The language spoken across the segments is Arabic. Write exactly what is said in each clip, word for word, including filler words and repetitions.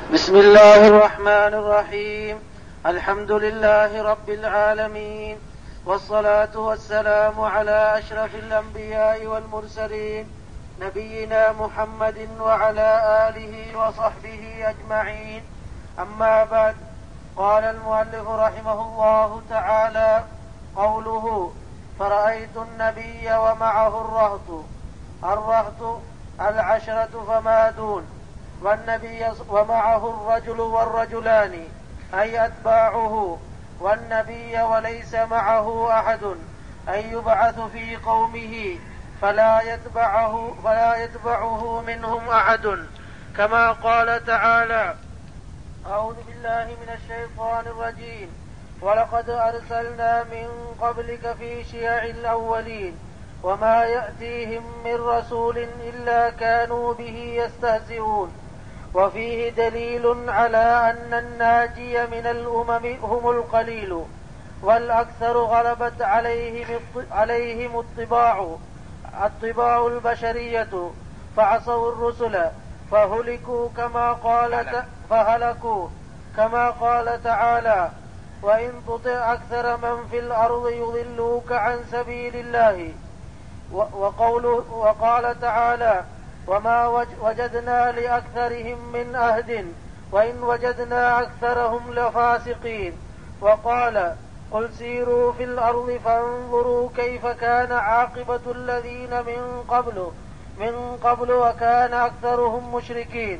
بسم الله الرحمن الرحيم. الحمد لله رب العالمين، والصلاة والسلام على أشرف الأنبياء والمرسلين، نبينا محمد وعلى آله وصحبه أجمعين. أما بعد، قال المؤلف رحمه الله تعالى: قوله فرأيت النبي ومعه الرهط. الرهط العشرة فما دون، والنبي ومعه الرجل والرجلان أي أتباعه، والنبي وليس معه أحد أي يبعث في قومه فلا يتبعه, فلا يتبعه منهم أحد، كما قال تعالى: أعوذ بالله من الشيطان الرجيم: ولقد أرسلنا من قبلك في شيع الأولين وما يأتيهم من رسول إلا كانوا به يستهزئون. وفيه دليل على أن الناجي من الأمم هم القليل، والأكثر غلبت عليهم عليهم الطباع الطباع البشرية فعصوا الرسل فهلكوا كما قال فهلكوا كما قال تعالى: وإن تطع أكثر من في الأرض يضلوك عن سبيل الله. وقوله وقال تعالى: وما وجدنا لأكثرهم من أهد وإن وجدنا أكثرهم لفاسقين. وقال: قل سيروا في الأرض فانظروا كيف كان عاقبة الذين من قبل من قبل وكان أكثرهم مشركين.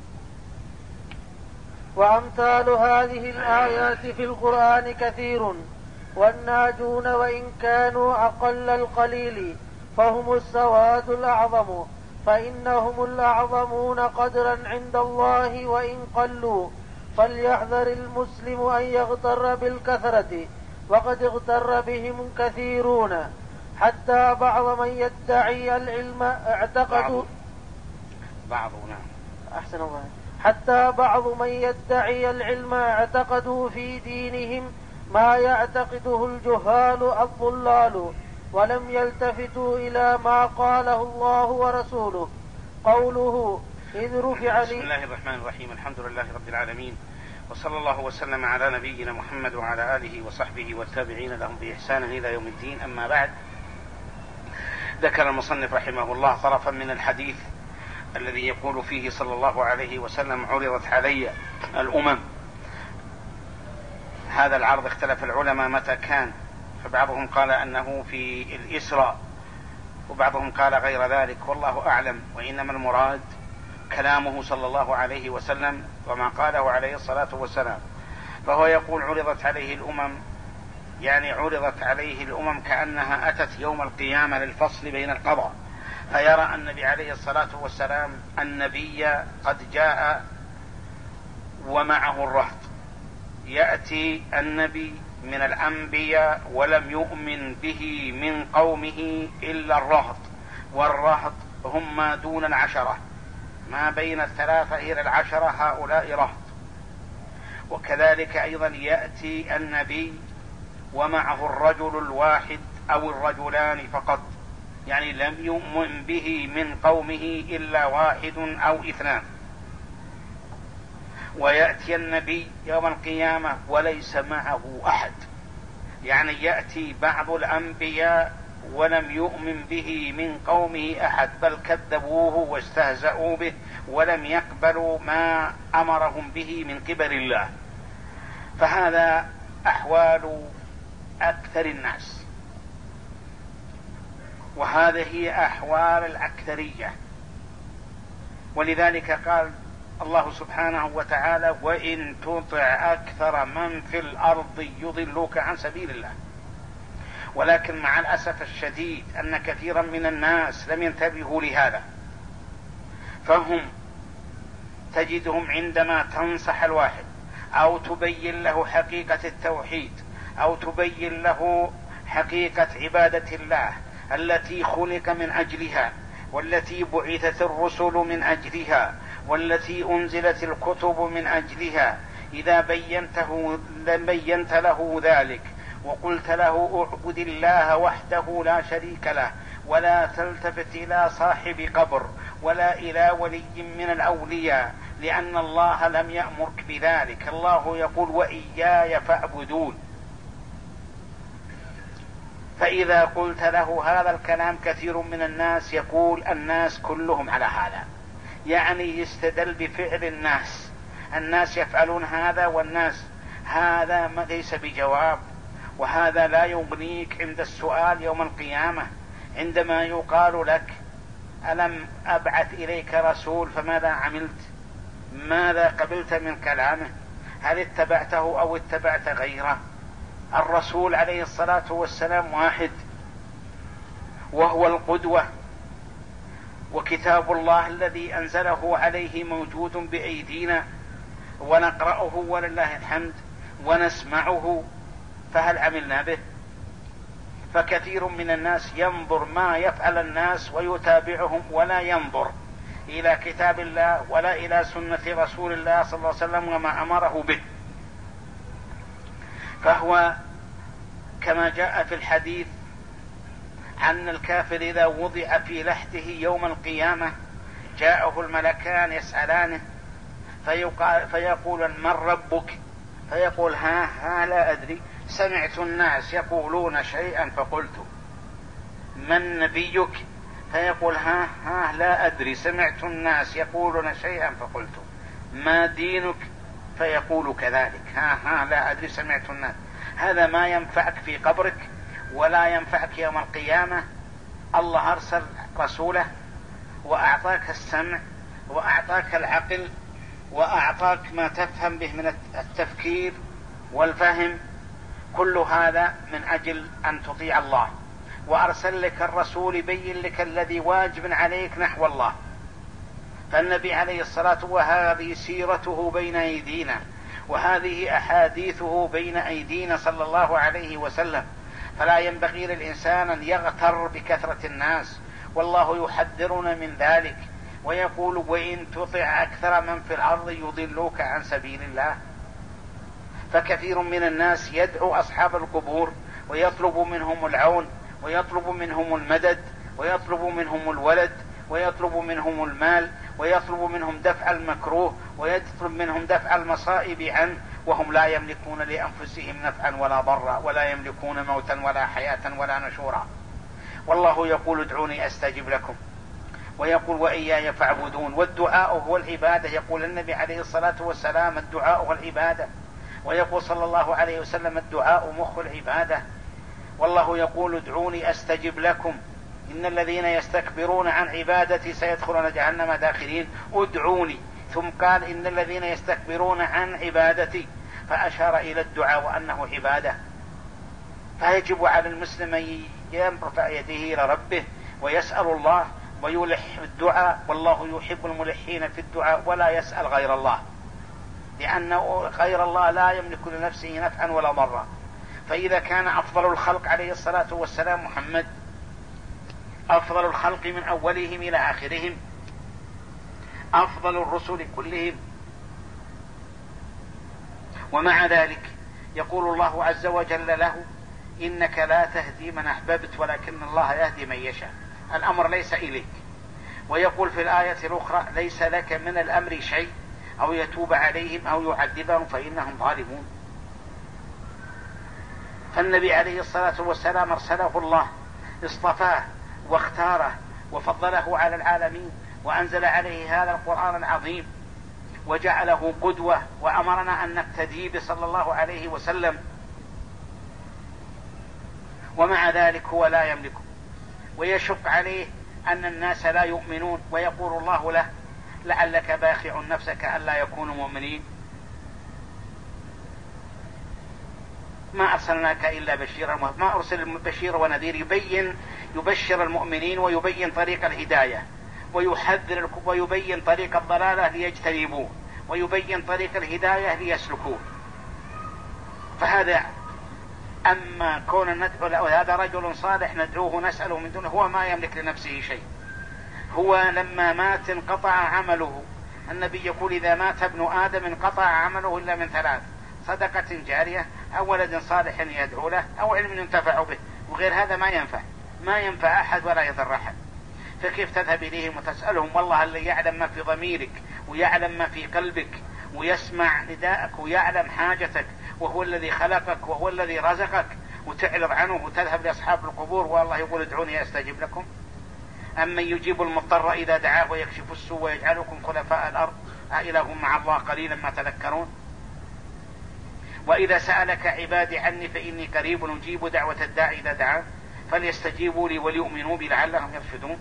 وأمثال هذه الآيات في القرآن كثير، والناجون وإن كانوا أقل القليل فهم السواد الأعظم، فإنهم الأعظمون قدرا عند الله وإن قلوا. فليحذر المسلم أن يغتر بالكثرة، وقد اغتر بهم كثيرون، حتى بعض من يدعي العلم اعتقدوا بعضنا أحسن الله حتى بعض من يدعي العلم اعتقدوا في دينهم ما يعتقده الجهال الضلال، ولم يلتفتوا إلى ما قاله الله ورسوله. قوله: إذ رفع بسم الله الرحمن الرحيم. الحمد لله رب العالمين، وصلى الله وسلم على نبينا محمد وعلى آله وصحبه والتابعين لهم بإحسان إلى يوم الدين. أما بعد، ذكر المصنف رحمه الله طرفا من الحديث الذي يقول فيه صلى الله عليه وسلم: عرضت علي الأمم. هذا العرض اختلف العلماء متى كان، فبعضهم قال أنه في الإسراء، وبعضهم قال غير ذلك، والله أعلم. وإنما المراد كلامه صلى الله عليه وسلم وما قاله عليه الصلاة والسلام. فهو يقول عرضت عليه الأمم، يعني عرضت عليه الأمم كأنها أتت يوم القيامة للفصل بين القضاء، فيرى النبي عليه الصلاة والسلام النبي قد جاء ومعه الرهط. يأتي النبي من الأنبياء ولم يؤمن به من قومه إلا الرهط، والرهط هم ما دون العشرة، ما بين الثلاثة إلى العشرة، هؤلاء رهط. وكذلك أيضا يأتي النبي ومعه الرجل الواحد أو الرجلان فقط، يعني لم يؤمن به من قومه إلا واحد أو اثنان. ويأتي النبي يوم القيامة وليس معه أحد، يعني يأتي بعض الأنبياء ولم يؤمن به من قومه أحد، بل كذبوه واستهزأوا به ولم يقبلوا ما أمرهم به من قبل الله. فهذا أحوال أكثر الناس، وهذه هي أحوال الأكثرية. ولذلك قال الله سبحانه وتعالى: وإن تطع أكثر من في الأرض يضلوك عن سبيل الله. ولكن مع الأسف الشديد أن كثيرا من الناس لم ينتبهوا لهذا، فهم تجدهم عندما تنصح الواحد أو تبين له حقيقة التوحيد أو تبين له حقيقة عبادة الله التي خلق من أجلها، والتي بعثت الرسل من أجلها، والتي أنزلت الكتب من أجلها، إذا بينته بينت له ذلك وقلت له اعبد الله وحده لا شريك له، ولا تلتفت إلى صاحب قبر ولا إلى ولي من الأولياء لأن الله لم يأمرك بذلك. الله يقول وإياي فاعبدون. فإذا قلت له هذا الكلام كثير من الناس يقول الناس كلهم على هذا، يعني يستدل بفعل الناس، الناس يفعلون هذا والناس، هذا ما ليس بجواب، وهذا لا يغنيك عند السؤال يوم القيامة عندما يقال لك ألم أبعث إليك رسول فماذا عملت؟ ماذا قبلت من كلامه؟ هل اتبعته أو اتبعت غيره؟ الرسول عليه الصلاة والسلام واحد وهو القدوة، وكتاب الله الذي أنزله عليه موجود بأيدينا ونقرأه ولله الحمد ونسمعه، فهل عملنا به؟ فكثير من الناس ينظر ما يفعل الناس ويتابعهم ولا ينظر إلى كتاب الله ولا إلى سنة رسول الله صلى الله عليه وسلم وما أمره به. فهو كما جاء في الحديث عن الكافر إذا وضع في لحده يوم القيامة جاءه الملكان يسألانه فيقول من ربك؟ فيقول ها ها لا أدري، سمعت الناس يقولون شيئا فقلت. من نبيك؟ فيقول ها ها لا أدري، سمعت الناس يقولون شيئا فقلت. ما دينك؟ فيقول كذلك ها ها لا أدري، سمعت الناس. هذا ما ينفعك في قبرك ولا ينفعك يوم القيامة. الله أرسل رسوله وأعطاك السمع وأعطاك العقل وأعطاك ما تفهم به من التفكير والفهم، كل هذا من أجل أن تطيع الله، وأرسل لك الرسول يبين لك الذي واجب عليك نحو الله. فالنبي عليه الصلاة وهذه سيرته بين أيدينا وهذه أحاديثه بين أيدينا صلى الله عليه وسلم، فلا ينبغي للإنسان أن يغتر بكثرة الناس، والله يحذرنا من ذلك ويقول وإن تطع أكثر من في الأرض يضلوك عن سبيل الله. فكثير من الناس يدعو أصحاب القبور ويطلب منهم العون ويطلب منهم المدد ويطلب منهم الولد ويطلب منهم المال ويطلب منهم دفع المكروه ويطلب منهم دفع المصائب عنه، وهم لا يملكون لأنفسهم نفعا ولا ضرا ولا يملكون موتا ولا حياة ولا نشورا. والله يقول ادعوني أستجب لكم، ويقول وإياي فاعبدون. والدعاء هو العبادة، يقول النبي عليه الصلاة والسلام الدعاء هو العبادة، ويقول صلى الله عليه وسلم الدعاء مخ العبادة. والله يقول ادعوني أستجب لكم إن الذين يستكبرون عن عبادتي سيدخلون جهنم داخرين. ادعوني، ثم قال إن الذين يستكبرون عن عبادتي، فأشار إلى الدعاء وأنه عبادة. فيجب على المسلم أن يرفع يديه إلى ربه ويسأل الله ويلح الدعاء، والله يحب الملحين في الدعاء ولا يسأل غير الله، لأنه غير الله لا يملك لنفسه نفعا ولا ضرا. فإذا كان أفضل الخلق عليه الصلاة والسلام محمد، أفضل الخلق من أولهم إلى آخرهم، أفضل الرسل كلهم، ومع ذلك يقول الله عز وجل له إنك لا تهدي من أحببت ولكن الله يهدي من يشاء، الأمر ليس إليك. ويقول في الآية الأخرى ليس لك من الأمر شيء أو يتوب عليهم أو يعذبهم فإنهم ظالمون. فالنبي عليه الصلاة والسلام أرسله الله، اصطفاه واختاره وفضله على العالمين، وأنزل عليه هذا القرآن العظيم وجعله قدوة، وأمرنا أن نقتدي به صلى الله عليه وسلم، ومع ذلك هو لا يملكه، ويشق عليه أن الناس لا يؤمنون، ويقول الله له لعلك باخع نفسك ألا يكونوا مؤمنين. ما أرسلناك إلا بشيرا، ما أرسل بشير ونذير، يبين يبشر المؤمنين ويبين طريق الهداية ويحذر ويبين طريق الضلالة ليجتنبوه ويبين طريق الهداية ليسلكوه. فهذا أما كون ندعو له هذا رجل صالح ندعوه نسأله من دونه، هو ما يملك لنفسه شيء. هو لما مات انقطع عمله، النبي يقول إذا مات ابن آدم انقطع عمله إلا من ثلاث: صدقة جارية أو ولد صالح يدعو له أو علم ينتفع به، وغير هذا ما ينفع ما ينفع أحد ولا يضر أحد. فكيف تذهب إليهم وتسألهم؟ والله اللي يعلم ما في ضميرك ويعلم ما في قلبك ويسمع نداءك ويعلم حاجتك، وهو الذي خلقك وهو الذي رزقك، وتعرض عنه وتذهب لأصحاب القبور والله يقول ادعوني أستجب لكم؟ أمن يجيب المضطر إذا دعاه ويكشف السوء ويجعلكم خلفاء الأرض أإله مع الله قليلا ما تذكرون؟ وإذا سألك عبادي عني فإني قريب أجيب دعوة الداعي إذا دعاه فليستجيبوا لي وليؤمنوا بي لعلهم يرشدون.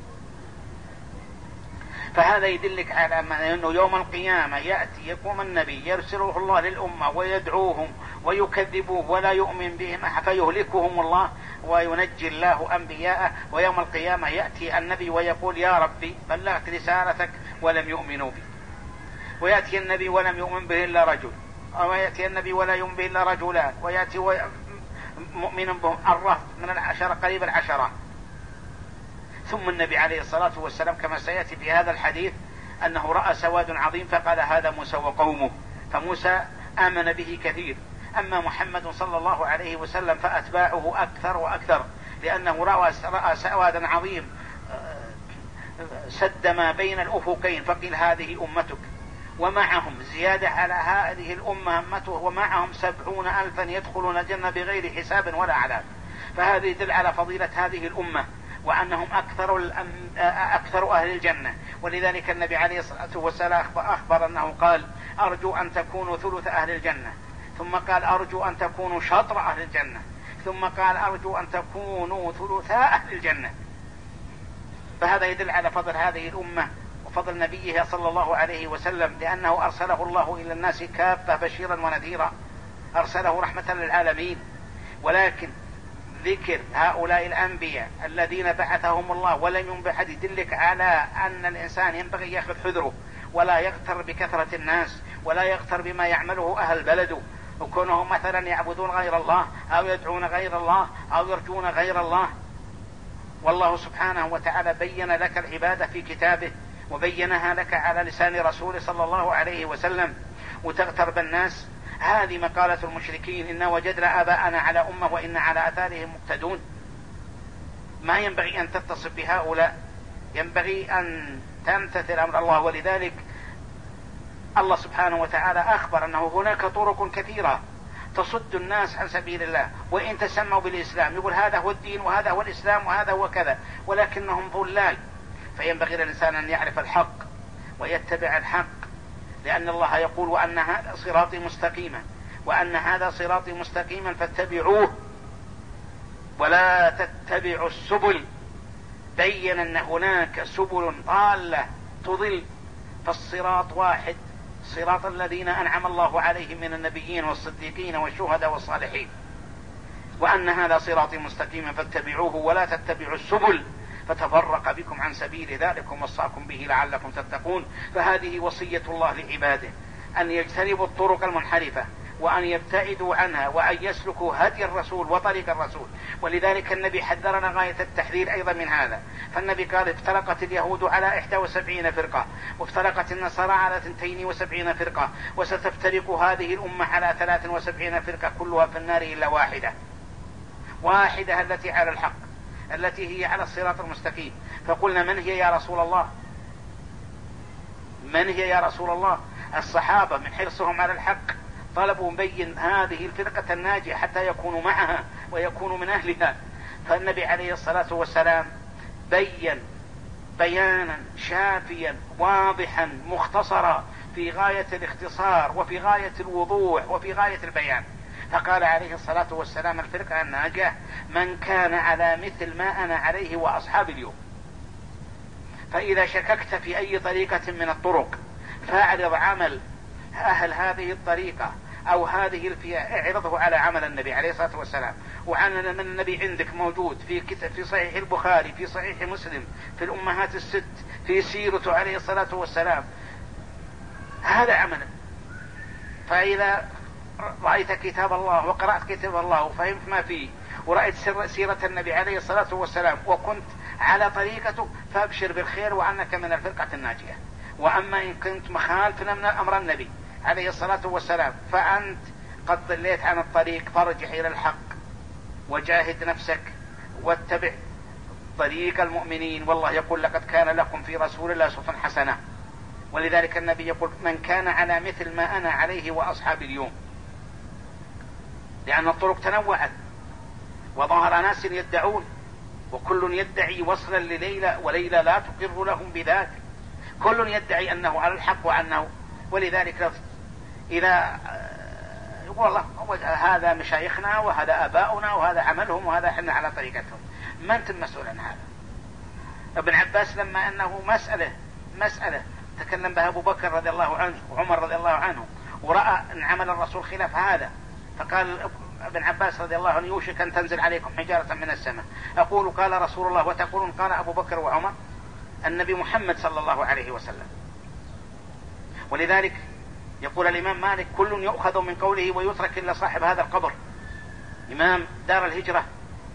فهذا يدلك على أنه يوم القيامة يأتي يقوم النبي يرسله الله للأمة ويدعوهم ويكذبوه ولا يؤمن بهم فيهلكهم الله وينجي الله أنبياءه، ويوم القيامة يأتي النبي ويقول يا ربي بلغت رسالتك ولم يؤمنوا بي، ويأتي النبي ولم يؤمن به إلا رجل، أو يأتي النبي ولا يؤمن به إلا رجلان، ويأتي مؤمن بهم الرهط من العشرة قريب العشرة. ثم النبي عليه الصلاة والسلام كما سيأتي في هذا الحديث أنه رأى سواد عظيم فقال هذا موسى وقومه، فموسى آمن به كثير. أما محمد صلى الله عليه وسلم فأتباعه أكثر وأكثر، لأنه رأى سوادا عظيم سد ما بين الأفقين، فقيل هذه أمتك، ومعهم زيادة على هذه الأمة أمته، ومعهم سبعون ألفا يدخلون الجنة بغير حساب ولا عذاب. فهذا يدل على فضيلة هذه الأمة وأنهم أكثر, أكثر أهل الجنة. ولذلك النبي عليه الصلاة والسلام أخبر أنه قال أرجو أن تكونوا ثلث أهل الجنة، ثم قال أرجو أن تكونوا شطر أهل الجنة، ثم قال أرجو أن تكونوا ثلثاء أهل الجنة. فهذا يدل على فضل هذه الأمة وفضل نبيه صلى الله عليه وسلم، لأنه أرسله الله إلى الناس كافة بشيرا ونذيرا، أرسله رحمة للعالمين. ولكن ذكر هؤلاء الأنبياء الذين بعثهم الله ولم ينبئ أحد يدلك على أن الإنسان ينبغي يأخذ حذره ولا يغتر بكثرة الناس ولا يغتر بما يعمله أهل بلده، وكونهم مثلا يعبدون غير الله أو يدعون غير الله أو يرجون غير الله. والله سبحانه وتعالى بين لك العبادة في كتابه وبينها لك على لسان رسوله صلى الله عليه وسلم، وتغتر بالناس. هذه مقالة المشركين إن وجدنا آباءنا على أمة وإن على آثارهم مقتدون. ما ينبغي أن تتصف بهؤلاء، ينبغي أن تمتثل أمر الله. ولذلك الله سبحانه وتعالى أخبر أنه هناك طرق كثيرة تصد الناس عن سبيل الله، وإن تسموا بالإسلام يقول هذا هو الدين وهذا هو الإسلام وهذا هو كذا، ولكنهم ضلال. فينبغي للإنسان أن يعرف الحق ويتبع الحق، لأن الله يقول وأن هذا صراطي مستقيما، وأن هذا صراطي مستقيما فاتبعوه ولا تتبعوا السبل. بين أن هناك سبل ضالة تضل، فالصراط واحد، صراط الذين أنعم الله عليهم من النبيين والصديقين والشهداء والصالحين. وأن هذا صراطي مستقيما فاتبعوه ولا تتبعوا السبل فتفرق بكم عن سبيل ذلكم وصاكم به لعلكم تتقون. فهذه وصية الله لعباده أن يجتنبوا الطرق المنحرفة وأن يبتعدوا عنها وأن يسلكوا هدي الرسول وطريق الرسول. ولذلك النبي حذرنا غاية التحذير أيضا من هذا. فالنبي قال افترقت اليهود على إحدى وسبعين فرقة وافترقت النصارى على اثنتين وسبعين فرقة وستفترق هذه الأمة على ثلاث وسبعين فرقة كلها في النار إلا واحدة، واحدة التي على الحق التي هي على الصراط المستقيم. فقلنا من هي يا رسول الله؟ من هي يا رسول الله؟ الصحابة من حرصهم على الحق طلبوا مبين هذه الفرقة الناجية حتى يكونوا معها ويكونوا من أهلها. فالنبي عليه الصلاة والسلام بين بيانا شافيا واضحا مختصرا في غاية الاختصار وفي غاية الوضوح وفي غاية البيان. فقال عليه الصلاة والسلام الفرقة الناجية من كان على مثل ما أنا عليه وأصحاب اليوم. فإذا شككت في أي طريقة من الطرق فاعرض عمل أهل هذه الطريقة أو هذه الفئة، اعرضه على عمل النبي عليه الصلاة والسلام. وعن من النبي عندك موجود في كتاب في صحيح البخاري، في صحيح مسلم، في الأمهات الست، في سيرته عليه الصلاة والسلام. هذا عمل. فإذا رأيت كتاب الله وقرأت كتاب الله وفهمت ما فيه ورأيت سيرة النبي عليه الصلاة والسلام وكنت على طريقته فابشر بالخير وأنك من الفرقة الناجية. وأما إن كنت مخالفا من أمر النبي عليه الصلاة والسلام فأنت قد ضليت عن الطريق فارجع إلى الحق وجاهد نفسك واتبع طريق المؤمنين. والله يقول لقد كان لكم في رسول الله أسوة حسنة ولذلك النبي يقول من كان على مثل ما أنا عليه وأصحابي اليوم، لأن الطرق تنوعت وظهر ناس يدعون، وكل يدعي وصلا لليلى وليلى لا تقر لهم بذاك، كل يدعي أنه على الحق وأنه، ولذلك إذا يقول الله هذا مشايخنا وهذا آباؤنا وهذا عملهم وهذا احنا على طريقتهم، ما أنتم مسؤول عن هذا. ابن عباس لما أنه مسألة مسألة تكلم بها أبو بكر رضي الله عنه وعمر رضي الله عنه ورأى أن عمل الرسول خلاف هذا، فقال ابن عباس رضي الله عنه يوشك أن تنزل عليكم حجارة من السماء، أقول قال رسول الله وتقولون قال أبو بكر وعمر، النبي محمد صلى الله عليه وسلم. ولذلك يقول الإمام مالك كل يؤخذ من قوله ويترك إلا صاحب هذا القبر، إمام دار الهجرة.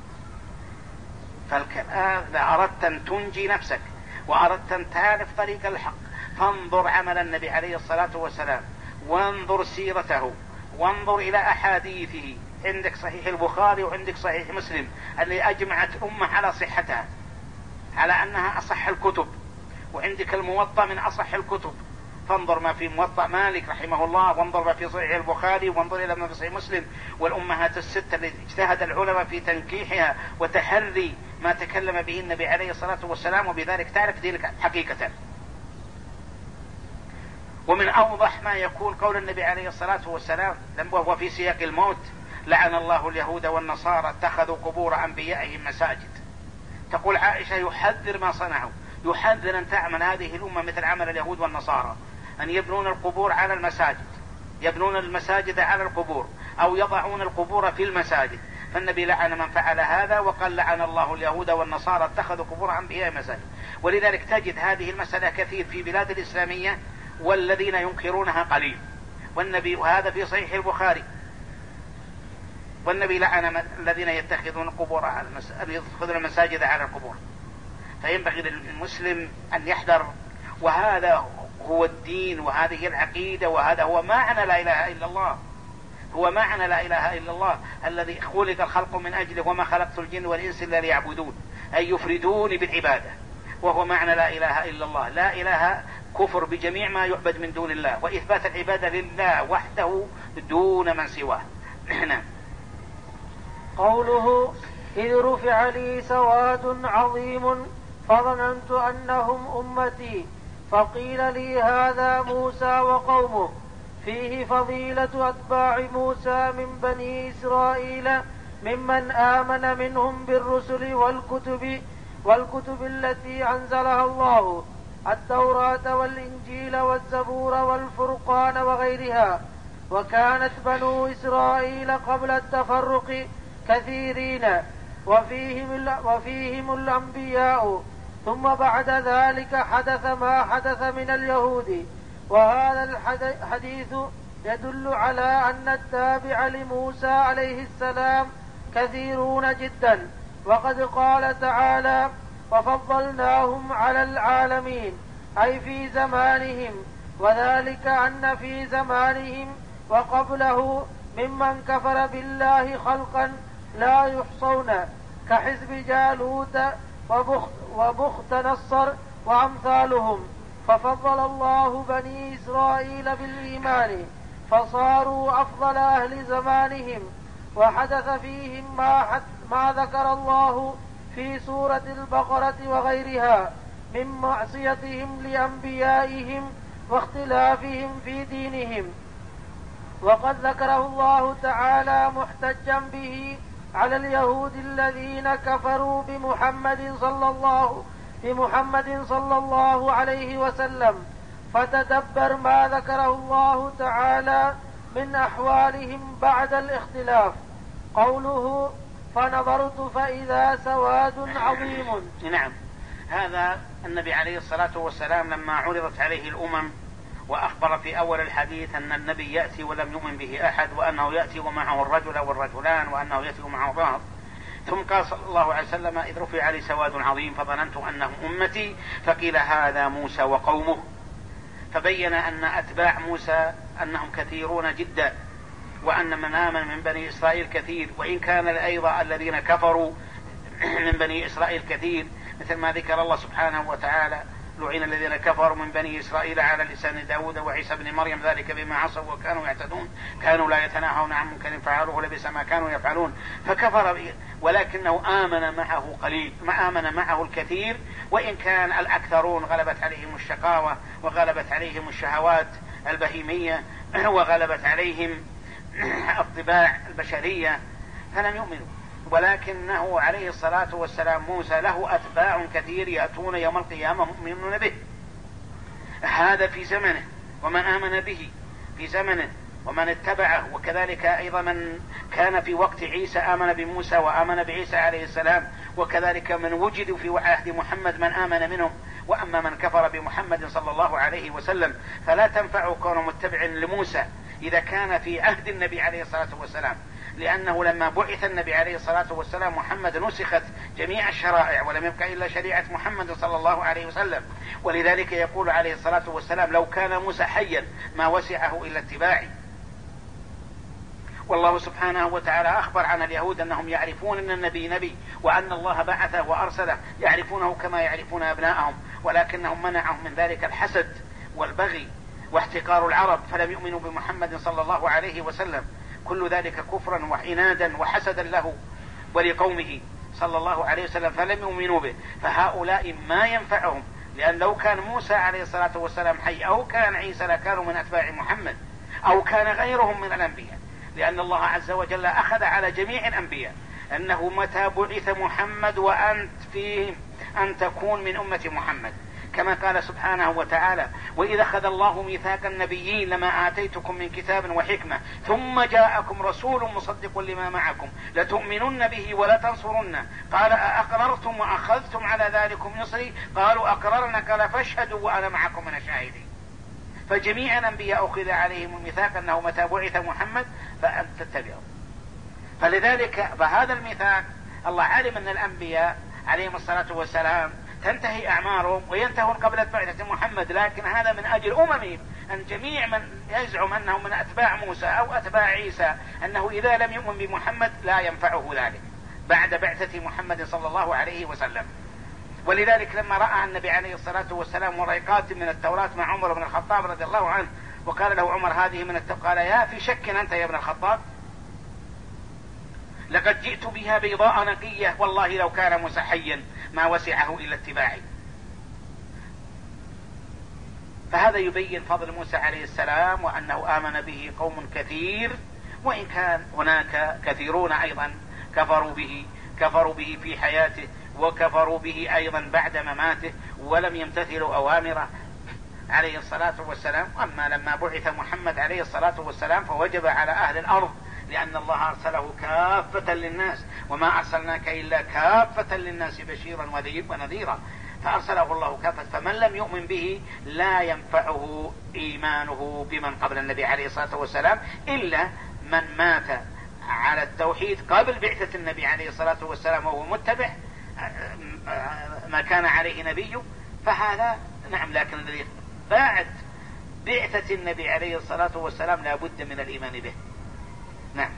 فإذا أردت أن تنجي نفسك وأردت أن تعرف طريق الحق فانظر عمل النبي عليه الصلاة والسلام، وانظر سيرته، وانظر إلى أحاديثه. عندك صحيح البخاري وعندك صحيح مسلم اللي أجمعت أمة على صحتها، على أنها أصح الكتب، وعندك الموطأ من أصح الكتب، فانظر ما في موطأ مالك رحمه الله، وانظر ما في صحيح البخاري، وانظر إلى ما في صحيح مسلم، والأمهات الستة التي اجتهد العلماء في تنكيحها وتحري ما تكلم به النبي عليه الصلاة والسلام، وبذلك تعرف دينك حقيقة. ومن أوضح ما يكون قول النبي عليه الصلاة والسلام وهو في سياق الموت: لعن الله اليهود والنصارى اتخذوا قبور أنبيائهم مساجد. تقول عائشة يحذر ما صنعوا، يحذر أن تعمل هذه الأمة مثل عمل اليهود والنصارى، أن يبنون القبور على المساجد، يبنون المساجد على القبور، أو يضعون القبور في المساجد. فالنبي لعن من فعل هذا، وقال لعن الله اليهود والنصارى اتخذوا قبور أنبياء مساجد. ولذلك تجد هذه المسألة كثير في بلاد الإسلامية، والذين ينكرونها قليل. والنبي، وهذا في صحيح البخاري، والنبي لعن الذين يتخذون قبور يتخذون المساجد على القبور. فينبغي للمسلم أن يحذر، وهذا هو الدين، وهذه العقيدة، وهذا هو معنى لا إله إلا الله، هو معنى لا إله إلا الله الذي خلق الخلق من أجله، وما خلقت الجن والإنس إلا ليعبدون، أي يفردوني بالعبادة، وهو معنى لا إله إلا الله. لا إله كفر بجميع ما يعبد من دون الله، وإثبات العبادة لله وحده دون من سواه. نعم. قوله: إذ رفع لي سواد عظيم فظننت أنهم أمتي فقيل لي هذا موسى وقومه، فيه فضيلة أتباع موسى من بني إسرائيل ممن آمن منهم بالرسل والكتب والكتب التي أنزلها الله، التوراة والإنجيل والزبور والفرقان وغيرها. وكانت بنو إسرائيل قبل التفرق كثيرين، وفيهم, وفيهم الأنبياء، ثم بعد ذلك حدث ما حدث من اليهود. وهذا الحديث يدل على أن التابع لموسى عليه السلام كثيرون جدا، وقد قال تعالى: وفضلناهم على العالمين، أي في زمانهم. وذلك أن في زمانهم وقبله ممن كفر بالله خلقا لا يحصون، كحزب جالوت وبخت, وبخت نصر وأمثالهم. ففضل الله بني إسرائيل بالإيمان فصاروا أفضل أهل زمانهم، وحدث فيهم ما, ما ذكر الله في سورة البقرة وغيرها من معصيتهم لأنبيائهم واختلافهم في دينهم. وقد ذكره الله تعالى محتجا به على اليهود الذين كفروا بمحمد صلى الله بمحمد صلى الله عليه وسلم. فتدبر ما ذكره الله تعالى من أحوالهم بعد الاختلاف. قوله: فنظرت فإذا سواد عظيم. نعم، هذا النبي عليه الصلاة والسلام لما عرضت عليه الأمم وأخبر في أول الحديث أن النبي يأتي ولم يؤمن به أحد، وأنه يأتي ومعه الرجل والرجلان، وأنه يأتي ومعه بعض. ثم قال صلى الله عليه وسلم: إذ رفع لي سواد عظيم فظننت أنهم أمتي فقيل هذا موسى وقومه. فبين أن أتباع موسى أنهم كثيرون جدا، وأن من آمن من بني إسرائيل كثير، وإن كان أيضا الذين كفروا من بني إسرائيل كثير، مثل ما ذكر الله سبحانه وتعالى لعن الذين كفروا من بني إسرائيل على لسان داود وعيسى بن مريم ذلك بما عصوا وكانوا يعتدون كانوا لا يتناهون عن منكر فعلوه لبئس ما كانوا يفعلون. فكفر ولكنه آمن معه قليل، ما آمن معه الكثير، وإن كان الأكثرون غلبت عليهم الشقاوة وغلبت عليهم الشهوات البهيمية وغلبت عليهم الطباع البشرية فلم يؤمنوا. ولكنه عليه الصلاة والسلام موسى له أتباع كثير يأتون يوم القيامة مؤمنون به، هذا في زمنه، ومن آمن به في زمنه ومن اتبعه، وكذلك أيضا من كان في وقت عيسى آمن بموسى وآمن بعيسى عليه السلام، وكذلك من وجدوا في عهد محمد من آمن منهم. وأما من كفر بمحمد صلى الله عليه وسلم فلا تنفع كونه متبع لموسى إذا كان في عهد النبي عليه الصلاة والسلام، لأنه لما بعث النبي عليه الصلاة والسلام محمد نسخت جميع الشرائع ولم يبقى إلا شريعة محمد صلى الله عليه وسلم. ولذلك يقول عليه الصلاة والسلام لو كان موسى حيا ما وسعه إلا اتباعي. والله سبحانه وتعالى أخبر عن اليهود أنهم يعرفون أن النبي نبي وأن الله بعثه وأرسله، يعرفونه كما يعرفون أبناءهم، ولكنهم منعهم من ذلك الحسد والبغي واحتقار العرب فلم يؤمنوا بمحمد صلى الله عليه وسلم. كل ذلك كفرا وعنادا وحسدا له ولقومه صلى الله عليه وسلم فلم يؤمنوا به. فهؤلاء ما ينفعهم، لأن لو كان موسى عليه الصلاة والسلام حي أو كان عيسى لكانوا من أتباع محمد أو كان غيرهم من الأنبياء، لأن الله عز وجل أخذ على جميع الأنبياء أنه متى بعث محمد وأنت فيهم أن تكون من أمة محمد، كما قال سبحانه وتعالى وإذا أخذ الله ميثاق النبيين لما آتيتكم من كتاب وحكمة ثم جاءكم رسول مصدق لما معكم لتؤمنن به ولا تنصرنه قال أقررتم وأخذتم على ذلكم نصري قالوا أقررنا قال فاشهدوا وأنا معكم من الشاهدين. فجميع الأنبياء أخذ عليهم الميثاق أنه متى بعث محمد فأن تتبعوا. فلذلك فهذا الميثاق الله علم أن الأنبياء عليهم الصلاة والسلام تنتهي أعمارهم وينتهون قبل بعثة محمد، لكن هذا من أجل أممهم، أن جميع من يزعم أنه من أتباع موسى أو أتباع عيسى أنه إذا لم يؤمن بمحمد لا ينفعه ذلك بعد بعثة محمد صلى الله عليه وسلم. ولذلك لما رأى النبي عليه الصلاة والسلام ورقات من التوراة مع عمر بن الخطاب رضي الله عنه وقال له عمر هذه من التوراة قال يا في شك أنت يا ابن الخطاب؟ لقد جئت بها بيضاء نقية والله لو كان موسى حيا ما وسعه إلا اتباعي. فهذا يبين فضل موسى عليه السلام وأنه آمن به قوم كثير، وإن كان هناك كثيرون أيضا كفروا به كفروا به في حياته وكفروا به أيضا بعد مماته ولم يمتثلوا أوامره عليه الصلاة والسلام. أما لما بعث محمد عليه الصلاة والسلام فوجب على أهل الأرض، لأن الله أرسله كافة للناس وما أرسلناك إلا كافة للناس بشيرا ونذيرا، فأرسله الله كافة. فمن لم يؤمن به لا ينفعه إيمانه بمن قبل النبي عليه الصلاة والسلام إلا من مات على التوحيد قبل بعثة النبي عليه الصلاة والسلام وهو متبع ما كان عليه نبيه، فهذا نعم. لكن الذي بعد بعثة النبي عليه الصلاة والسلام لا بد من الإيمان به. نعم.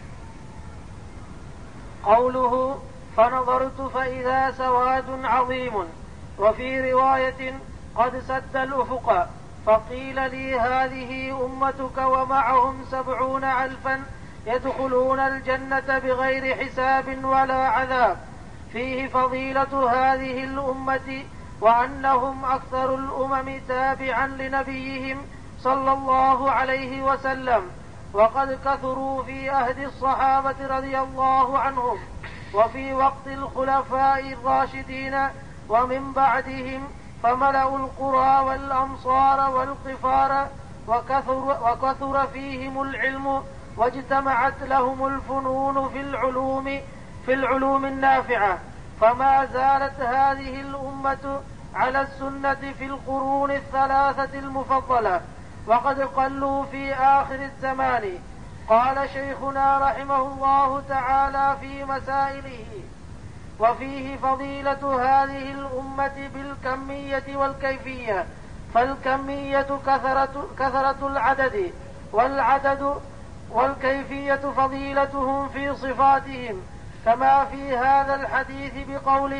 قوله فنظرت فإذا سواد عظيم، وفي رواية قد سد الأفق، فقيل لي هذه أمتك ومعهم سبعون ألفا يدخلون الجنة بغير حساب ولا عذاب. فيه فضيلة هذه الأمة وأنهم أكثر الأمم تابعا لنبيهم صلى الله عليه وسلم، وقد كثروا في عهد الصحابة رضي الله عنهم وفي وقت الخلفاء الراشدين ومن بعدهم، فملأوا القرى والأمصار والقفار، وكثر, وكثر فيهم العلم واجتمعت لهم الفنون في العلوم في العلوم النافعة. فما زالت هذه الأمة على السنة في القرون الثلاثة المفضلة، وقد قلوا في آخر الزمان. قال شيخنا رحمه الله تعالى في مسائله: وفيه فضيلة هذه الأمة بالكمية والكيفية، فالكمية كثرة, كثرة العدد، والعدد والكيفية فضيلتهم في صفاتهم، كما في هذا الحديث بقوله: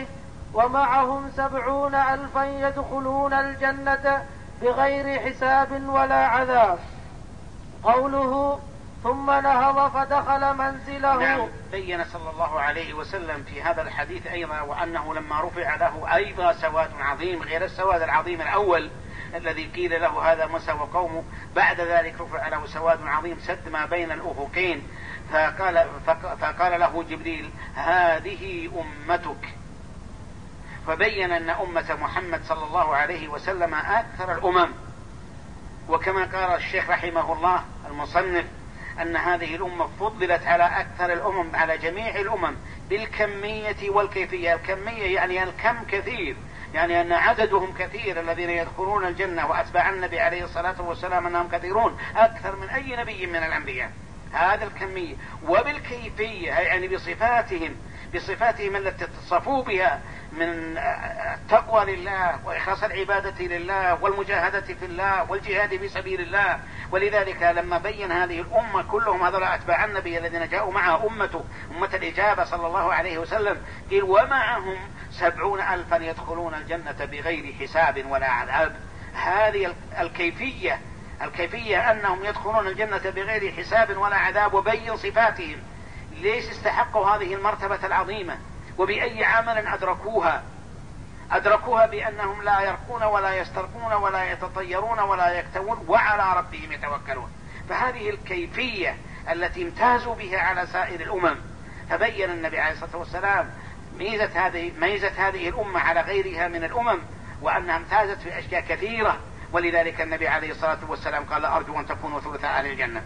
ومعهم سبعون ألفا يدخلون الجنة بغير حساب ولا عذاب. قوله ثم نهض فدخل منزله. نعم، بين صلى الله عليه وسلم في هذا الحديث أيضا وأنه لما رفع له أيضا سواد عظيم غير السواد العظيم الأول الذي قيل له هذا موسى وقومه، بعد ذلك رفع له سواد عظيم سد ما بين الأفقين، فقال, فقال له جبريل هذه أمتك، فبين أن أمة محمد صلى الله عليه وسلم أكثر الأمم. وكما قال الشيخ رحمه الله المصنف أن هذه الأمة فضلت على أكثر الأمم على جميع الأمم بالكمية والكيفية. الكمية يعني الكم كثير، يعني أن عددهم كثير الذين يدخلون الجنة وأتباع النبي عليه الصلاة والسلام أنهم كثيرون أكثر من أي نبي من الأنبياء، هذا الكمية. وبالكيفية يعني بصفاتهم بصفاتهم التي اتصفوا بها من التقوى لله وإخلاص العبادة لله والمجاهدة في الله والجهاد في سبيل الله. ولذلك لما بين هذه الأمة كلهم هذول أتباع النبي الذين جاءوا معه أمته أمة الإجابة صلى الله عليه وسلم، قال ومعهم سبعون ألفا يدخلون الجنة بغير حساب ولا عذاب. هذه الكيفية الكيفية أنهم يدخلون الجنة بغير حساب ولا عذاب، وبين صفاتهم ليش استحقوا هذه المرتبة العظيمة وبأي عمل أدركوها. أدركوها بأنهم لا يرقون ولا يسترقون ولا يتطيرون ولا يكتوون وعلى ربهم يتوكلون. فهذه الكيفية التي امتازوا بها على سائر الأمم. فبين النبي عليه الصلاة والسلام ميزة هذه, ميزة هذه الأمة على غيرها من الأمم وأنها امتازت في أشياء كثيرة. ولذلك النبي عليه الصلاة والسلام قال أرجو أن تكونوا ثلث أهل الجنة.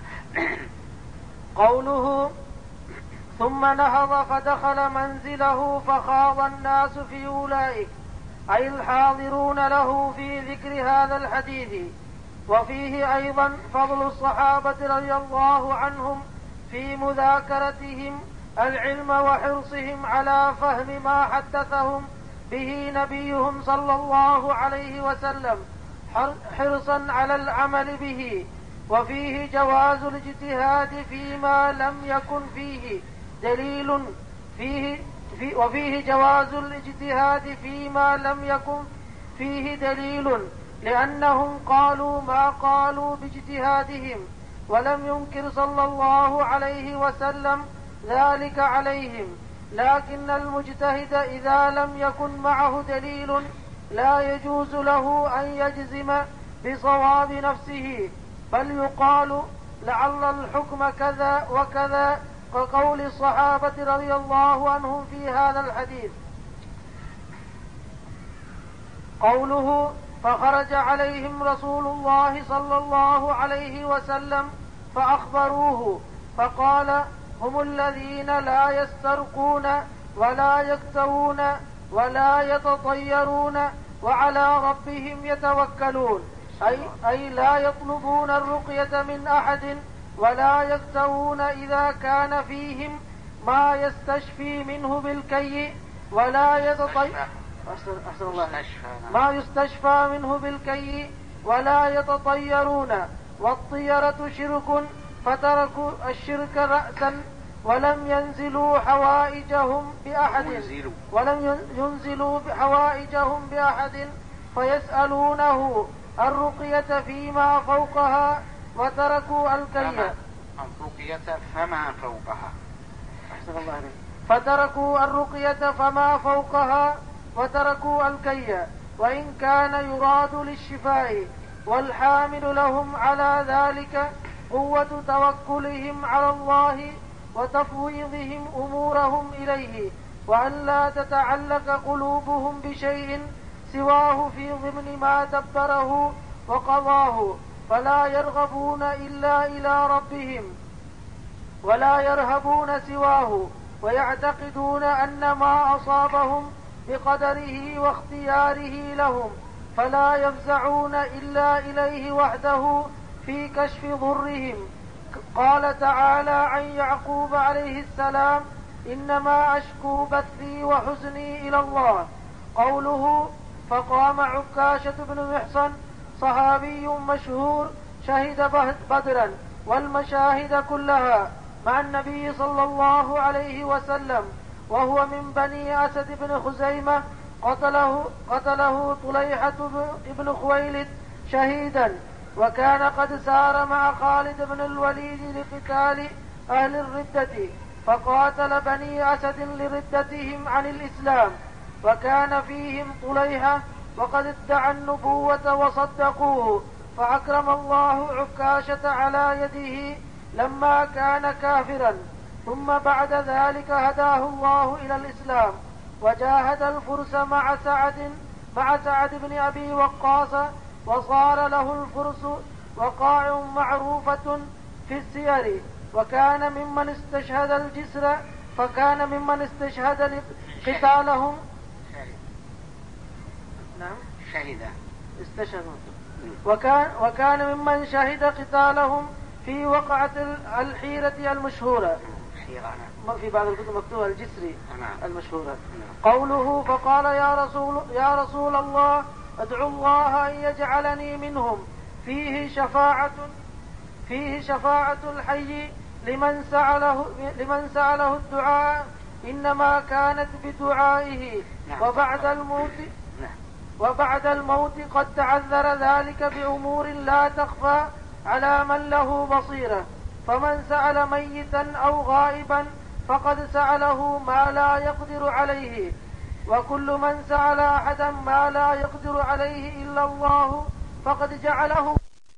قوله ثم نهض فدخل منزله فخاض الناس في أولئك أي الحاضرون له في ذكر هذا الحديث. وفيه أيضا فضل الصحابة رضي الله عنهم في مذاكرتهم العلم وحرصهم على فهم ما حدثهم به نبيهم صلى الله عليه وسلم حرصا على العمل به. وفيه جواز الاجتهاد فيما لم يكن فيه دليل فيه في وفيه جواز الاجتهاد فيما لم يكن فيه دليل لأنهم قالوا ما قالوا باجتهادهم ولم ينكر صلى الله عليه وسلم ذلك عليهم. لكن المجتهد إذا لم يكن معه دليل لا يجوز له أن يجزم بصواب نفسه، بل يقال لعل الحكم كذا وكذا كقول الصحابة رضي الله عنهم في هذا الحديث. قوله فخرج عليهم رسول الله صلى الله عليه وسلم فأخبروه فقال هم الذين لا يسترقون ولا يكتوون ولا يتطيرون وعلى ربهم يتوكلون، أي, أي لا يطلبون الرقية من أحد ولا يكتوون إذا كان فيهم ما يستشفي منه بالكي ولا يتطير أحسن الله ما يستشفى منه بالكي ولا يتطيرون. والطيرة شرك فتركوا الشرك رأسا ولم ينزلوا حوائجهم بأحد ولم ينزلوا حوائجهم بأحد فيسألونه الرقية فيما فوقها وتركوا الكي الرقية فما فوقها أحسن الله عليك فتركوا الرقية فما فوقها وتركوا الكي، وإن كان يراد للشفاء. والحامل لهم على ذلك قوة توكلهم على الله وتفويضهم أمورهم إليه، وأن لا تتعلق قلوبهم بشيء سواه في ضمن ما دبره وقضاه، فلا يرغبون إلا إلى ربهم ولا يرهبون سواه، ويعتقدون أن ما أصابهم بقدره واختياره لهم، فلا يفزعون إلا إليه وحده في كشف ضرهم. قال تعالى عن يعقوب عليه السلام إنما أشكو بثي وحزني إلى الله. قوله فقام عكاشة بن محصن صحابي مشهور شهد بدرا والمشاهد كلها مع النبي صلى الله عليه وسلم، وهو من بني أسد بن خزيمة قتله, قتله طليحة بن خويلد شهيدا، وكان قد سار مع خالد بن الوليد لقتال أهل الردة، فقاتل بني أسد لردتهم عن الإسلام، وكان فيهم طليحة وقد ادعى النبوة وصدقوه، فأكرم الله عكاشة على يده لما كان كافرا، ثم بعد ذلك هداه الله إلى الإسلام، وجاهد الفرس مع سعد مع سعد بن أبي وقاص، وصار له الفرس وقاع معروفة في السير، وكان ممن استشهد الجسر فكان ممن استشهد قتالهم نعم شهد استشهدوا وكان, وكان ممن شهد قتالهم في وقعة الحيرة المشهورة، في بعض الكتب مكتوبة الجسر المشهورة. قوله فقال يا رسول, يا رسول الله ادعو الله أن يجعلني منهم، فيه شفاعة فيه شفاعة الحي لمن سأله, لمن سأله الدعاء إنما كانت بدعائه، وبعد الموت وبعد الموت قد تعذر ذلك بأمور لا تخفى على من له بصيرة، فمن سأل ميتا أو غائبا فقد سأله ما لا يقدر عليه، وكل من سأل أحدا ما لا يقدر عليه إلا الله فقد جعله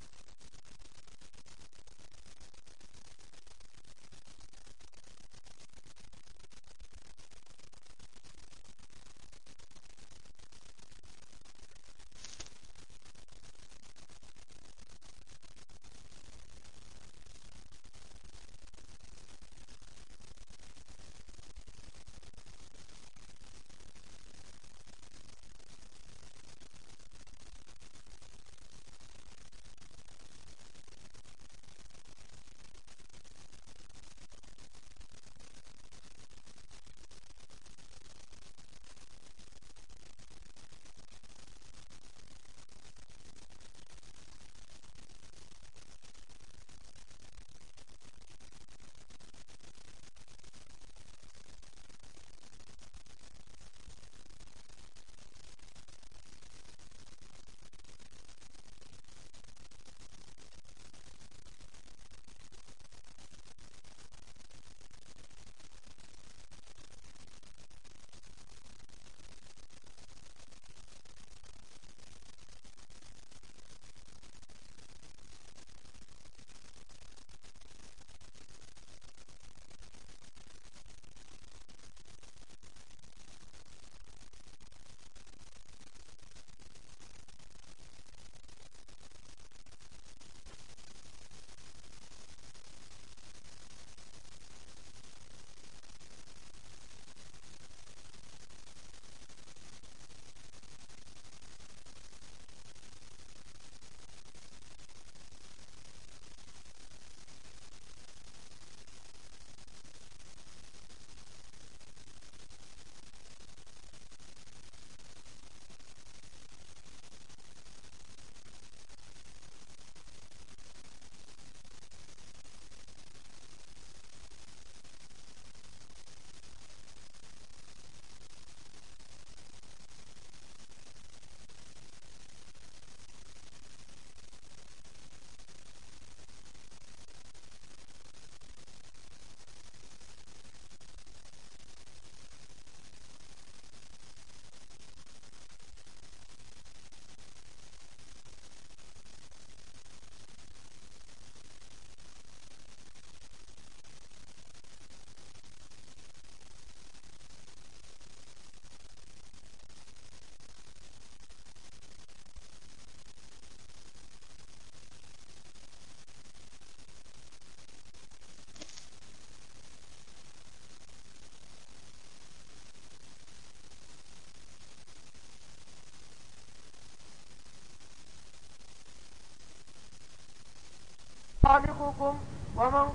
خالقكم ومن,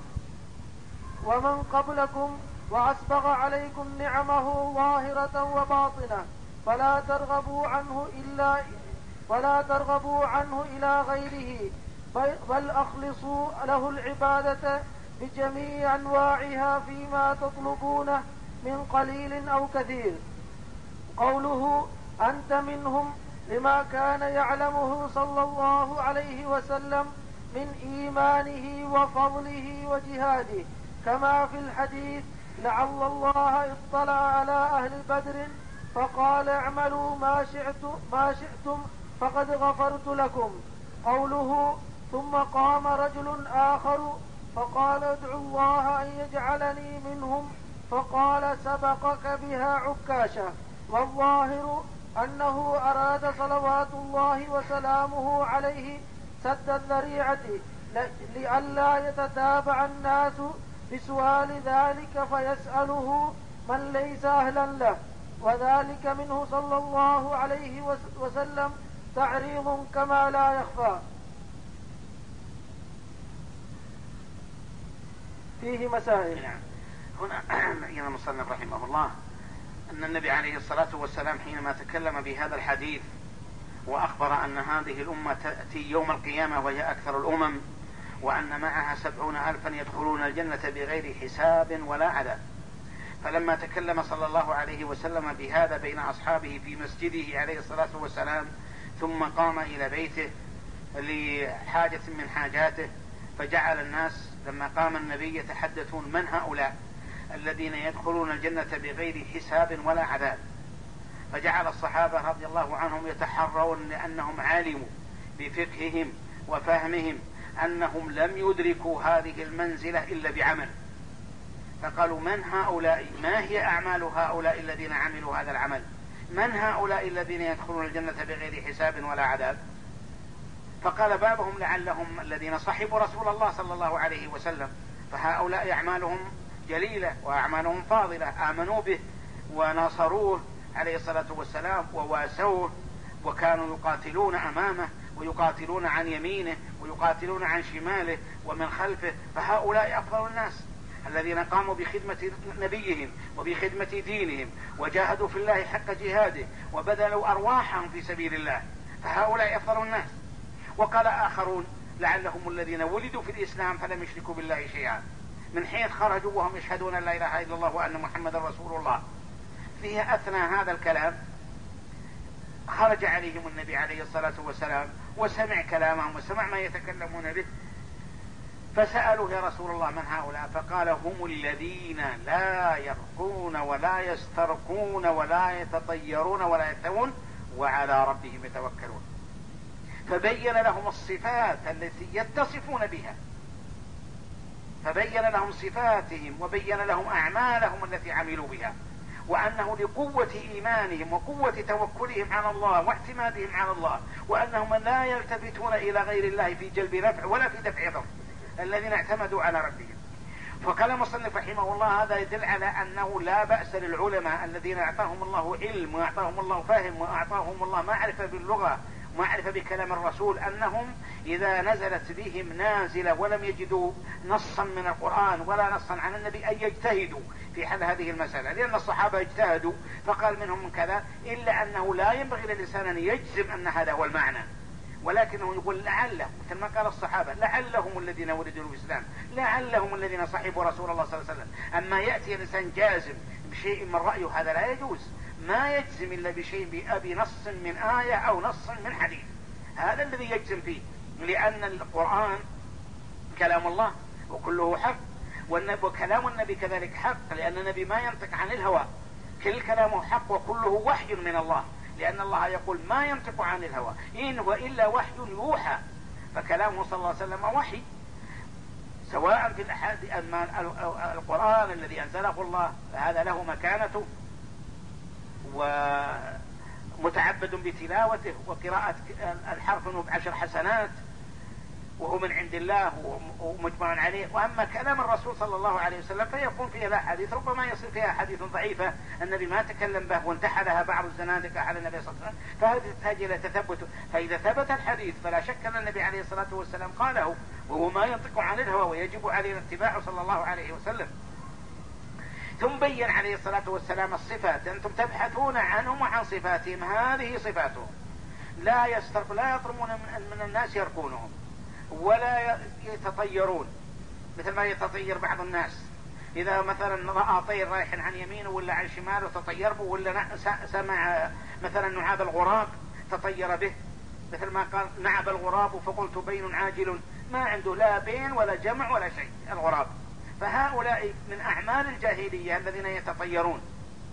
ومن قبلكم وأسبغ عليكم نعمه ظاهرة وباطنة، فلا ترغبوا عنه إلا ولا ترغبوا عنه إلى غيره، بل أخلصوا له العبادة بجميع أنواعها فيما تطلبونه من قليل أو كثير. قوله أنت منهم، لما كان يعلمه صلى الله عليه وسلم من إيمانه وفضله وجهاده، كما في الحديث: لعل الله اطلع على أهل بدر فقال اعملوا ما شئتم, ما شئتم فقد غفرت لكم. قوله: ثم قام رجل آخر فقال ادعوا الله أن يجعلني منهم، فقال سبقك بها عكاشة. والظاهر أنه أراد صلوات الله وسلامه عليه سد الذريعة لئلا يتتابع الناس بسؤال ذلك فيسأله من ليس أهلا له، وذلك منه صلى الله عليه وسلم تعريض كما لا يخفى. فيه مسائل. هنا بين المصنف رحمه الله أن النبي عليه الصلاة والسلام حينما تكلم بهذا الحديث وأخبر أن هذه الأمة تأتي يوم القيامة وهي أكثر الأمم، وأن معها سبعون ألفا يدخلون الجنة بغير حساب ولا عذاب، فلما تكلم صلى الله عليه وسلم بهذا بين أصحابه في مسجده عليه الصلاة والسلام، ثم قام إلى بيته لحاجة من حاجاته، فجعل الناس لما قام النبي يتحدثون من هؤلاء الذين يدخلون الجنة بغير حساب ولا عذاب، فجعل الصحابة رضي الله عنهم يتحرون لأنهم علموا بفقههم وفهمهم أنهم لم يدركوا هذه المنزلة إلا بعمل، فقالوا من هؤلاء؟ ما هي أعمال هؤلاء الذين عملوا هذا العمل؟ من هؤلاء الذين يدخلون الجنة بغير حساب ولا عذاب؟ فقال بعضهم لعلهم الذين صحبوا رسول الله صلى الله عليه وسلم، فهؤلاء أعمالهم جليلة وأعمالهم فاضلة، آمنوا به وناصروه عليه الصلاة والسلام وواسوه، وكانوا يقاتلون أمامه ويقاتلون عن يمينه ويقاتلون عن شماله ومن خلفه، فهؤلاء أفضل الناس الذين قاموا بخدمة نبيهم وبخدمة دينهم وجاهدوا في الله حق جهاده وبذلوا أرواحهم في سبيل الله، فهؤلاء أفضل الناس. وقال آخرون لعلهم الذين ولدوا في الإسلام فلم يشركوا بالله شيئا، من حين خرجوا وهم يشهدون لا إله إلا الله وأن محمد رسول الله. فيها أثناء هذا الكلام خرج عليهم النبي عليه الصلاة والسلام وسمع كلامهم وسمع ما يتكلمون به، فسألوا يا رسول الله من هؤلاء؟ فقال هم الذين لا يرقون ولا يسترقون ولا يتطيرون ولا يثون وعلى ربهم يتوكلون، فبين لهم الصفات التي يتصفون بها، فبين لهم صفاتهم وبين لهم أعمالهم التي عملوا بها، وأنه لقوة إيمانهم وقوة توكلهم على الله واعتمادهم على الله، وأنهم لا يلتفتون إلى غير الله في جلب نفع ولا في دفع ضر، الذين اعتمدوا على ربهم. فقال المصنف رحمه الله هذا يدل على أنه لا بأس للعلماء الذين أعطاهم الله علم وأعطاهم الله فهم وأعطاهم الله معرفة باللغة معرفة بكلام الرسول، أنهم إذا نزلت بهم نازلة ولم يجدوا نصا من القرآن ولا نصا عن النبي أن يجتهدوا في حل هذه المسألة، لأن الصحابة اجتهدوا فقال منهم من كذا، إلا أنه لا ينبغي للإنسان أن يجزم أن هذا هو المعنى، ولكنه يقول لعله، مثل ما قال الصحابة لعلهم الذين ولدوا في الإسلام، لعلهم الذين صحبوا رسول الله صلى الله عليه وسلم. أما يأتي الإنسان جازم بشيء من رأيه هذا لا يجوز، ما يجزم إلا بشيء بنص من آية أو نص من حديث، هذا الذي يجزم فيه، لأن القرآن كلام الله وكله حق، وكلام النبي كذلك حق، لأن النبي ما ينطق عن الهوى، كل كلامه حق وكله وحي من الله، لأن الله يقول ما ينطق عن الهوى إن هو إلا وحي يوحى، فكلامه صلى الله عليه وسلم وحي، سواء في الأحاديث. أما القرآن الذي أنزله الله فهذا له مكانته ومتعبد بتلاوته وقراءة الحرف بعشر حسنات، وهو من عند الله ومجمع عليه. وأما كلام الرسول صلى الله عليه وسلم فيكون فيها الأحاديث ربما يصير فيها حديث ضعيفة النبي ما تكلم به وانتحلها بعض الزنادقة على النبي صلى الله عليه وسلم، فهذه تحتاج إلى تثبت. فإذا ثبت الحديث فلا شك أن النبي عليه الصلاة والسلام قاله، وهو ما ينطق عن الهوى ويجب علينا اتباعه صلى الله عليه وسلم. ثم بين عليه الصلاة والسلام الصفات، أنتم تبحثون عنهم وعن صفاتهم، هذه صفاتهم، لا يسترق لا يطرمون من الناس يرقونهم ولا يتطيرون مثل ما يتطير بعض الناس، إذا مثلا رأى طير رايح عن يمينه ولا عن شماله تطير به، ولا سمع مثلا نعاب الغراب تطير به، مثل ما قال نعب الغراب فقلت بين عاجل، ما عنده لا بين ولا جمع ولا شيء الغراب. فهؤلاء من أعمال الجاهلية الذين يتطيرون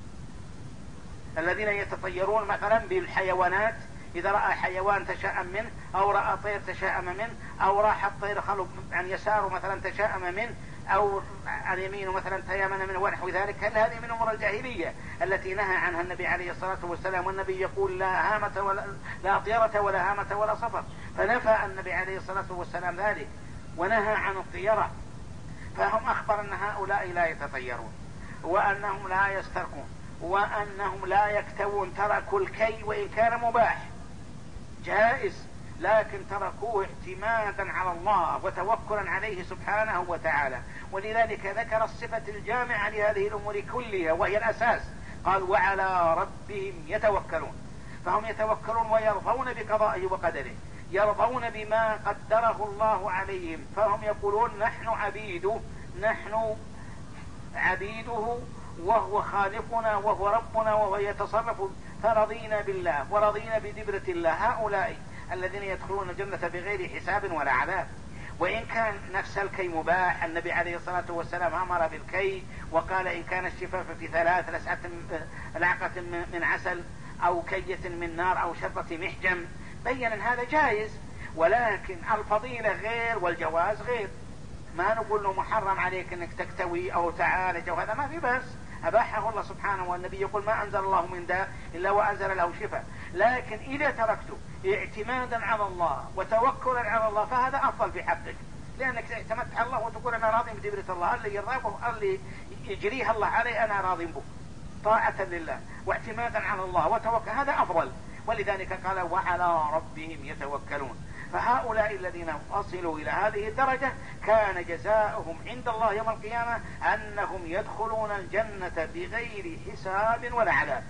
الذين يتطيرون مثلا بالحيوانات، إذا رأى حيوان تشاءم منه، أو رأى طير تشاءم منه، أو راح الطير خلو عن يساره مثلا تشاءم منه، أو عن يمينه مثلا تيامن منه ونحو ذلك. هل هذه من أمور الجاهلية التي نهى عنها النبي عليه الصلاة والسلام؟ والنبي يقول لا هامة ولا لا طيرة ولا هامة ولا صفر، فنفى النبي عليه الصلاة والسلام ذلك ونهى عن الطيرة. فهم أخبر أن هؤلاء لا يتطيرون، وأنهم لا يسترقون، وأنهم لا يكتوون، تركوا الكي وإن كان مباح جائز، لكن تركوه اعتمادا على الله وتوكلا عليه سبحانه وتعالى. ولذلك ذكر الصفة الجامعة لهذه الأمور كلها وهي الأساس، قال وعلى ربهم يتوكلون. فهم يتوكلون ويرضون بقضائه وقدره، يرضون بما قدره الله عليهم، فهم يقولون نحن عبيده، نحن عبيده وهو خالقنا وهو ربنا وهو يتصرف، فرضينا بالله ورضينا بدبرة الله. هؤلاء الذين يدخلون الجنة بغير حساب ولا عذاب. وإن كان نفس الكي مباح، النبي عليه الصلاة والسلام أمر بالكي وقال إن كان الشفاف في ثلاث لسعة لعقة من عسل أو كية من نار أو شربة محجم، بين أن هذا جائز، ولكن الفضيلة غير والجواز غير. ما نقول له محرم عليك أنك تكتوي أو تعالج، وهذا ما في بأس، أباحه الله سبحانه، والنبي يقول ما أنزل الله من داء إلا وأنزل له شفاء. لكن إذا تركته اعتمادا على الله وتوكلا على الله فهذا أفضل في حقك، لأنك اعتمدت على الله وتقول أنا راضي بدبرة الله، اللي يرضاه اللي يجريها الله عليه أنا راضي به، طاعة لله واعتمادا على الله وتوكل، هذا أفضل. ولذلك قال وعلى ربهم يتوكلون. فهؤلاء الذين وصلوا إلى هذه الدرجة كان جزاؤهم عند الله يوم القيامة أنهم يدخلون الجنة بغير حساب ولا عذاب.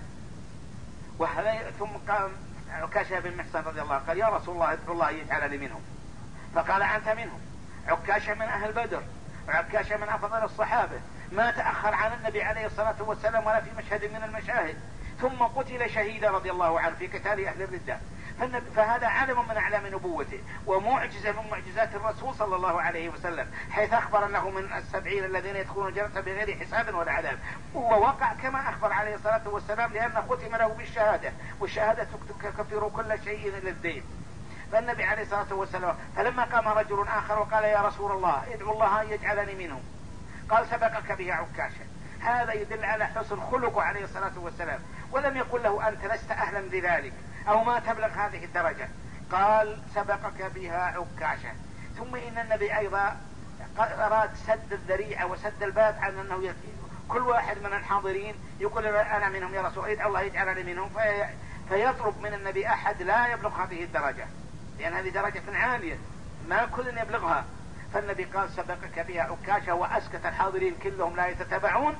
ثم قام عكاشة بن محصن رضي الله قال يا رسول الله ادعو الله يجعلني منهم، فقال أنت منهم. عكاشة من أهل بدر، عكاشة من أفضل الصحابة، ما تأخر عن النبي عليه الصلاة والسلام ولا في مشهد من المشاهد، ثم قتل شهيدا رضي الله عنه في قتال أهل الردة. فهذا علم من أعلام نبوته ومعجزة من معجزات الرسول صلى الله عليه وسلم، حيث أخبر أنه من السبعين الذين يدخلون الجنة بغير حساب ولا عذاب، ووقع كما أخبر عليه الصلاة والسلام، لأن ختم له بالشهادة، والشهادة تكفر كل شيء إلا الدين. فالنبي عليه الصلاة والسلام فلما قام رجل آخر وقال يا رسول الله ادعو الله أن يجعلني منهم، قال سبقك بها عكاشة. هذا يدل على حسن خلقه عليه الصلاة والسلام، ولم يقل له أنت لست أهلا لذلك أو ما تبلغ هذه الدرجة، قال سبقك بها عكاشة. ثم إن النبي أيضا أراد سد الذريعة وسد الباب عن أنه يكفي كل واحد من الحاضرين يقول أنا منهم يا رسول الله الله يجعلني منهم، في فيطلب من النبي أحد لا يبلغ هذه الدرجة، لأن هذه درجة عالية ما كل يبلغها. فالنبي قال سبقك بها عكاشة، وأسكت الحاضرين كلهم لا يتتبعون،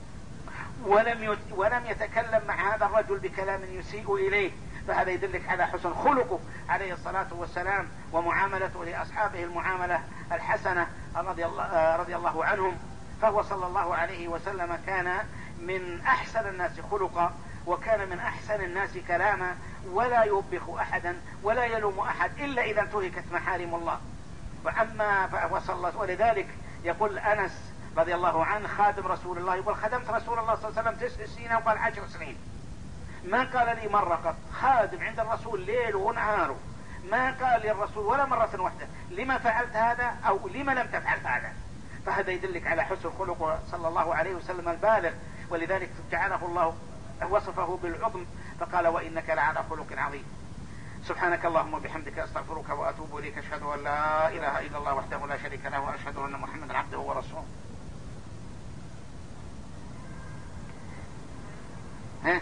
ولم ولم يتكلم مع هذا الرجل بكلام يسيء إليه. فهذا يدلك على حسن خلقه عليه الصلاة والسلام ومعاملته لأصحابه المعاملة الحسنة رضي الله, رضي الله عنهم. فهو صلى الله عليه وسلم كان من أحسن الناس خلقا، وكان من أحسن الناس كلاما، ولا يوبخ أحدا ولا يلوم أحد إلا إذا انتهكت محارم الله. وأما فصلى، ولذلك يقول أنس رضي الله عنه خادم رسول الله، يقول خدمت رسول الله صلى الله عليه وسلم تسع سنين وقال عشر سنين، ما قال لي مرة قط، خادم عند الرسول ليل ونهاره، ما قال للرسول ولا مرة واحدة لما فعلت هذا أو لما لم تفعل هذا. فهذا يدلك على حسن خلقه صلى الله عليه وسلم البالغ، ولذلك جعله الله وصفه بالعظم فقال وإنك لعلى خلق عظيم. سبحانك اللهم وبحمدك أستغفرك وأتوب إليك، أشهد أن لا إله إلا الله وحده لا شريك له، وأشهد أن محمدا عبده ورسوله. ها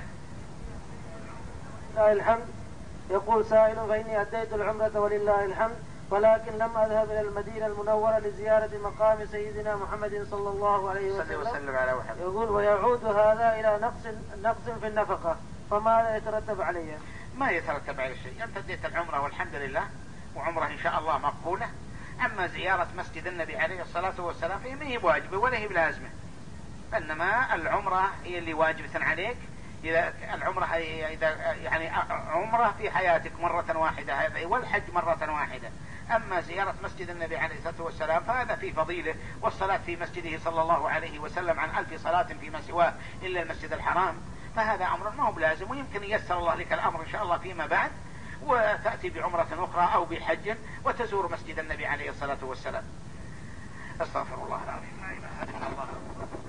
لله الحمد. يقول سائل فإني أديت العمرة ولله الحمد، ولكن لم أذهب إلى المدينة المنورة لزيارة مقام سيدنا محمد صلى الله عليه وسلم. وسلم على يقول ويعود هذا إلى نقص نقص في النفقة، فماذا يترتب عليه؟ ما يترتب على شيء، أنت أديت العمرة والحمد لله، وعمرة إن شاء الله مقبولة. أما زيارة مسجد النبي عليه الصلاة والسلام فهي ما هي واجبة ولا هي بلازمة، إنما العمرة هي اللي واجبة عليك. إذا العمرة إذا يعني عمرة في حياتك مرة واحدة هذا، والحج مرة واحدة. أما زيارة مسجد النبي عليه الصلاة والسلام فهذا في فضيله، والصلاة في مسجده صلى الله عليه وسلم عن ألف صلاة فيما سواه إلا المسجد الحرام، فهذا أمر ما هو بلازم، ويمكن ييسر الله لك الأمر إن شاء الله فيما بعد، وتأتي بعمرة أخرى أو بحج وتزور مسجد النبي عليه الصلاة والسلام. أستغفر الله العظيم، لا إله إلا الله.